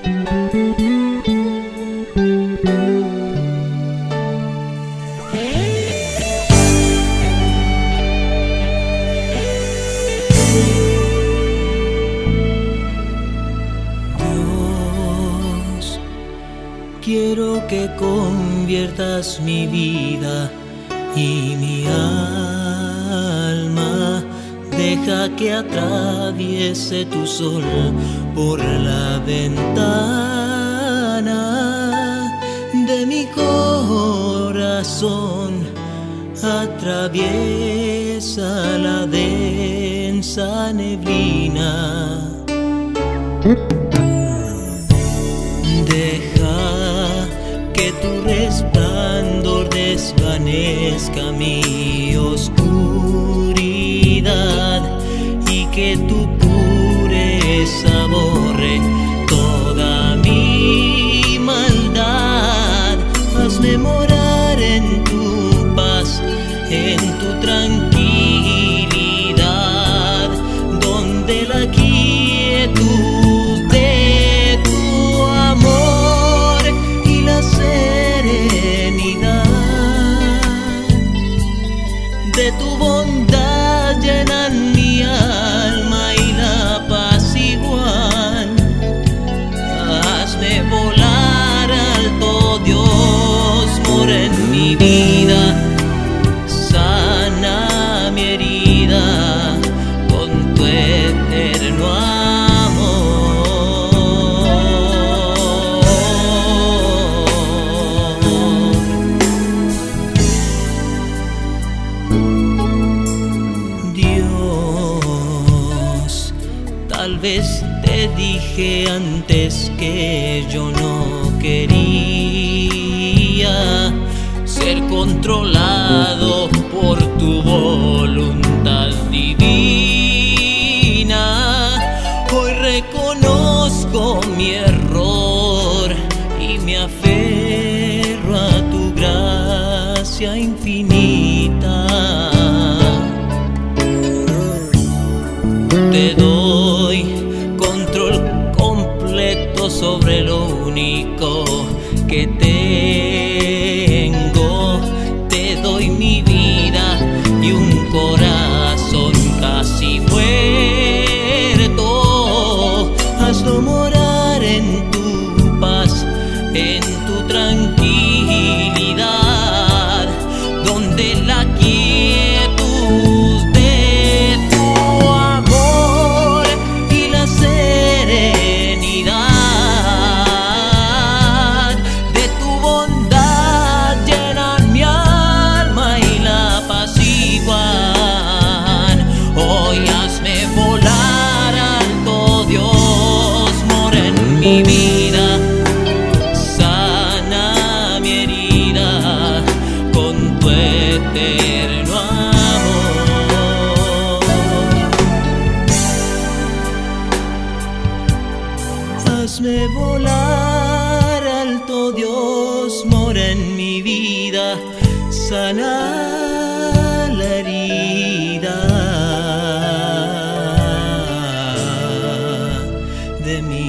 Dios, quiero que conviertas mi vida y mi alma. Deja que atraviese tu sol por la ventana de mi corazón. Atraviesa la densa neblina. Deja que tu resplandor desvanezca mi oscuridad y que tu pureza borre toda mi maldad. Hazme morar en tu paz, en tu tranquilidad, donde la quietud de tu amor y la serenidad de tu bondad llenan mi alma y la apaciguan. Hazme volar alto, Dios, mora en mi vida. Sana mi herida con tu eterno amor. Dios, tal vez te dije antes que yo no quería ser controlado por tu voluntad divina. Hoy reconozco mi error y me aferro a tu gracia infinita. Te doy control completo sobre lo único que tengo. Te doy mi vida y un corazón casi muerto. Hazlo morar en tu paz, en tu tranquilidad, donde la quietud de tu amor y la serenidad de tu bondad llenan mi alma y la apaciguan. Hoy hazme volar alto, Dios, mora en mi vida. Sana mi herida con tu eterno amor. Hazme volar alto, Dios, mora en mi vida. Sana la herida de mi